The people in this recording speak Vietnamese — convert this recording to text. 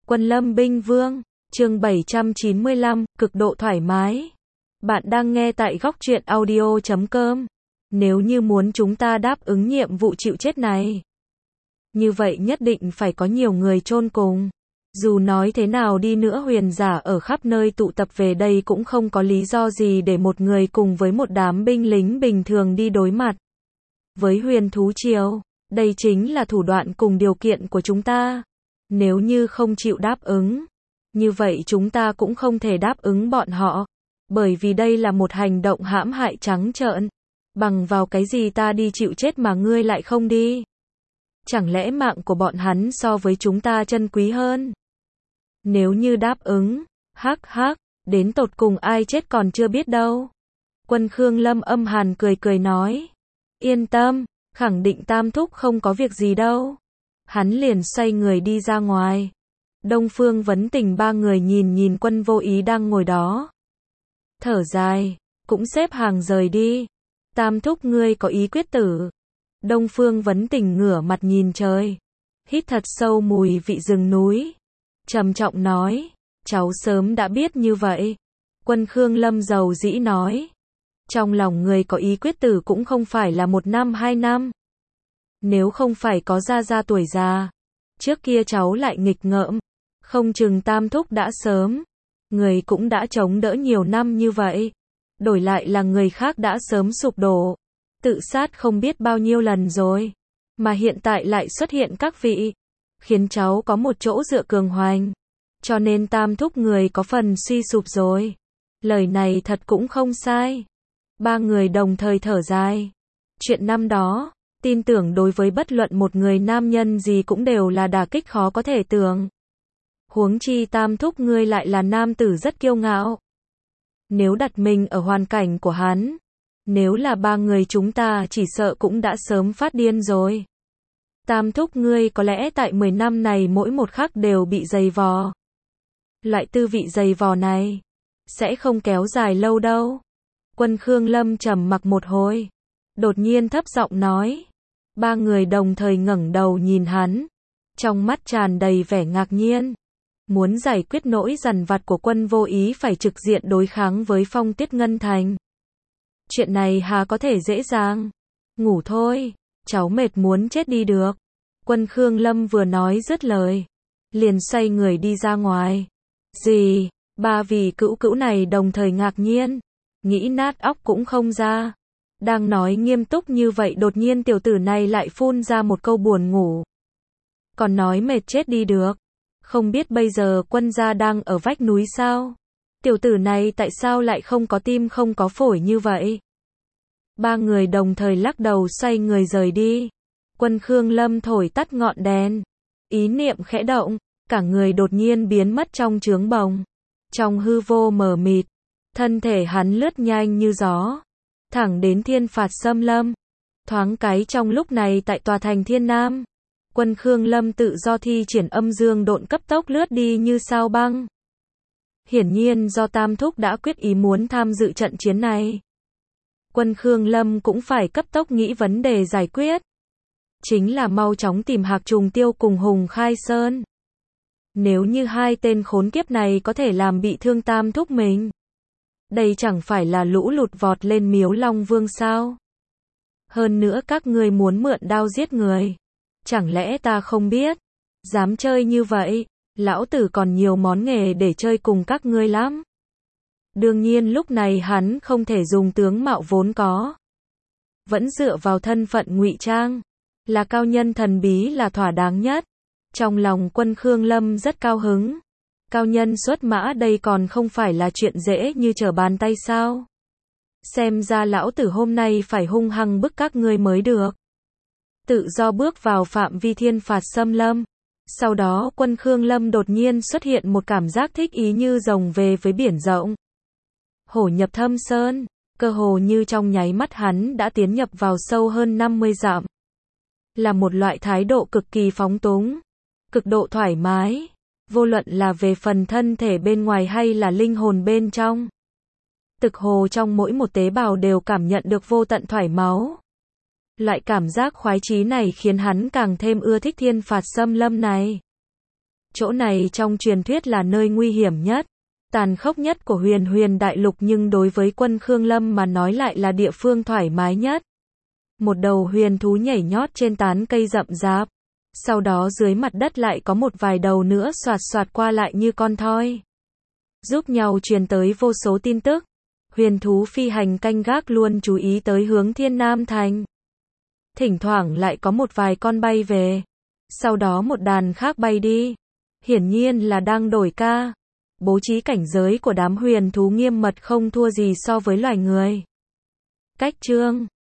Quân Lâm Binh Vương, chương 795, cực độ thoải mái. Bạn đang nghe tại góc truyện audio.com. Nếu như muốn chúng ta đáp ứng nhiệm vụ chịu chết này, như vậy nhất định phải có nhiều người chôn cùng. Dù nói thế nào đi nữa huyền giả ở khắp nơi tụ tập về đây cũng không có lý do gì để một người cùng với một đám binh lính bình thường đi đối mặt với huyền thú triều. Đây chính là thủ đoạn cùng điều kiện của chúng ta. Nếu như không chịu đáp ứng, như vậy chúng ta cũng không thể đáp ứng bọn họ. Bởi vì đây là một hành động hãm hại trắng trợn. Bằng vào cái gì ta đi chịu chết mà ngươi lại không đi? Chẳng lẽ mạng của bọn hắn so với chúng ta chân quý hơn? Nếu như đáp ứng, hắc hắc, đến tột cùng ai chết còn chưa biết đâu. Quân Khương Lâm âm hàn cười cười nói. Yên tâm, khẳng định Tam Thúc không có việc gì đâu. Hắn liền xoay người đi ra ngoài. Đông Phương Vấn Tình ba người nhìn Quân Vô Ý đang ngồi đó. Thở dài, cũng xếp hàng rời đi. Tam Thúc ngươi có ý quyết tử. Đông Phương Vấn Tình ngửa mặt nhìn trời, hít thật sâu mùi vị rừng núi, trầm trọng nói, cháu sớm đã biết như vậy. Quân Khương Lâm dầu dĩ nói, trong lòng người có ý quyết tử cũng không phải là 1 năm 2 năm. Nếu không phải có gia tuổi già, trước kia cháu lại nghịch ngợm, không chừng Tam Thúc đã sớm. Người cũng đã chống đỡ nhiều năm như vậy, đổi lại là người khác đã sớm sụp đổ, tự sát không biết bao nhiêu lần rồi, mà hiện tại lại xuất hiện các vị, khiến cháu có một chỗ dựa cường hoành, cho nên Tam Thúc người có phần suy sụp rồi. Lời này thật cũng không sai. Ba người đồng thời thở dài. Chuyện năm đó, tin tưởng đối với bất luận một người nam nhân gì cũng đều là đả kích khó có thể tưởng. Huống chi Tam Thúc ngươi lại là nam tử rất kiêu ngạo. Nếu đặt mình ở hoàn cảnh của hắn, nếu là ba người chúng ta chỉ sợ cũng đã sớm phát điên rồi. Tam Thúc ngươi có lẽ tại 10 năm này mỗi một khắc đều bị dày vò. Loại tư vị dày vò này sẽ không kéo dài lâu đâu. Quân Khương Lâm trầm mặc một hồi, đột nhiên thấp giọng nói. Ba người đồng thời ngẩng đầu nhìn hắn, trong mắt tràn đầy vẻ ngạc nhiên. Muốn giải quyết nỗi dằn vặt của Quân Vô Ý phải trực diện đối kháng với Phong Tiết Ngân Thành. Chuyện này hà có thể dễ dàng. Ngủ thôi, cháu mệt muốn chết đi được. Quân Khương Lâm vừa nói dứt lời, liền xoay người đi ra ngoài. Gì? Ba vị cữu này đồng thời ngạc nhiên, nghĩ nát óc cũng không ra. Đang nói nghiêm túc như vậy đột nhiên tiểu tử này lại phun ra một câu buồn ngủ. Còn nói mệt chết đi được. Không biết bây giờ Quân gia đang ở vách núi sao? Tiểu tử này tại sao lại không có tim không có phổi như vậy? Ba người đồng thời lắc đầu xoay người rời đi. Quân Khương Lâm thổi tắt ngọn đèn. Ý niệm khẽ động, cả người đột nhiên biến mất trong trướng bồng. Trong hư vô mờ mịt, thân thể hắn lướt nhanh như gió, thẳng đến Thiên Phạt Xâm Lâm. Thoáng cái trong lúc này tại tòa thành Thiên Nam, Quân Khương Lâm tự do thi triển âm dương độn cấp tốc lướt đi như sao băng. Hiển nhiên do Tam Thúc đã quyết ý muốn tham dự trận chiến này. Quân Khương Lâm cũng phải cấp tốc nghĩ vấn đề giải quyết. Chính là mau chóng tìm Hạc Trùng Tiêu cùng Hùng Khai Sơn. Nếu như hai tên khốn kiếp này có thể làm bị thương Tam Thúc mình, đây chẳng phải là lũ lụt vọt lên Miếu Long Vương sao? Hơn nữa các ngươi muốn mượn đao giết người. Chẳng lẽ ta không biết? Dám chơi như vậy, lão tử còn nhiều món nghề để chơi cùng các ngươi lắm. Đương nhiên lúc này hắn không thể dùng tướng mạo vốn có. Vẫn dựa vào thân phận ngụy trang, là cao nhân thần bí là thỏa đáng nhất. Trong lòng Quân Khương Lâm rất cao hứng. Cao nhân xuất mã đây còn không phải là chuyện dễ như trở bàn tay sao? Xem ra lão tử hôm nay phải hung hăng bức các ngươi mới được. Tự do bước vào phạm vi Thiên Phạt Xâm Lâm. Sau đó Quân Khương Lâm đột nhiên xuất hiện một cảm giác thích ý như rồng về với biển rộng. Hổ nhập thâm sơn, cơ hồ như trong nháy mắt hắn đã tiến nhập vào sâu hơn 50 dặm. Là một loại thái độ cực kỳ phóng túng, cực độ thoải mái, vô luận là về phần thân thể bên ngoài hay là linh hồn bên trong. Thực hồ trong mỗi một tế bào đều cảm nhận được vô tận thoải máu. Loại cảm giác khoái chí này khiến hắn càng thêm ưa thích Thiên Phạt Xâm Lâm này. Chỗ này trong truyền thuyết là nơi nguy hiểm nhất, tàn khốc nhất của Huyền Huyền Đại Lục, nhưng đối với quân Khương Lâm mà nói lại là địa phương thoải mái nhất. Một đầu huyền thú nhảy nhót trên tán cây rậm rạp. Sau đó dưới mặt đất lại có một vài đầu nữa xoạt xoạt qua lại như con thoi, giúp nhau truyền tới vô số tin tức. Huyền thú phi hành canh gác luôn chú ý tới hướng Thiên Nam Thành. Thỉnh thoảng lại có một vài con bay về, sau đó một đàn khác bay đi. Hiển nhiên là đang đổi ca. Bố trí cảnh giới của đám huyền thú nghiêm mật không thua gì so với loài người. Cách chương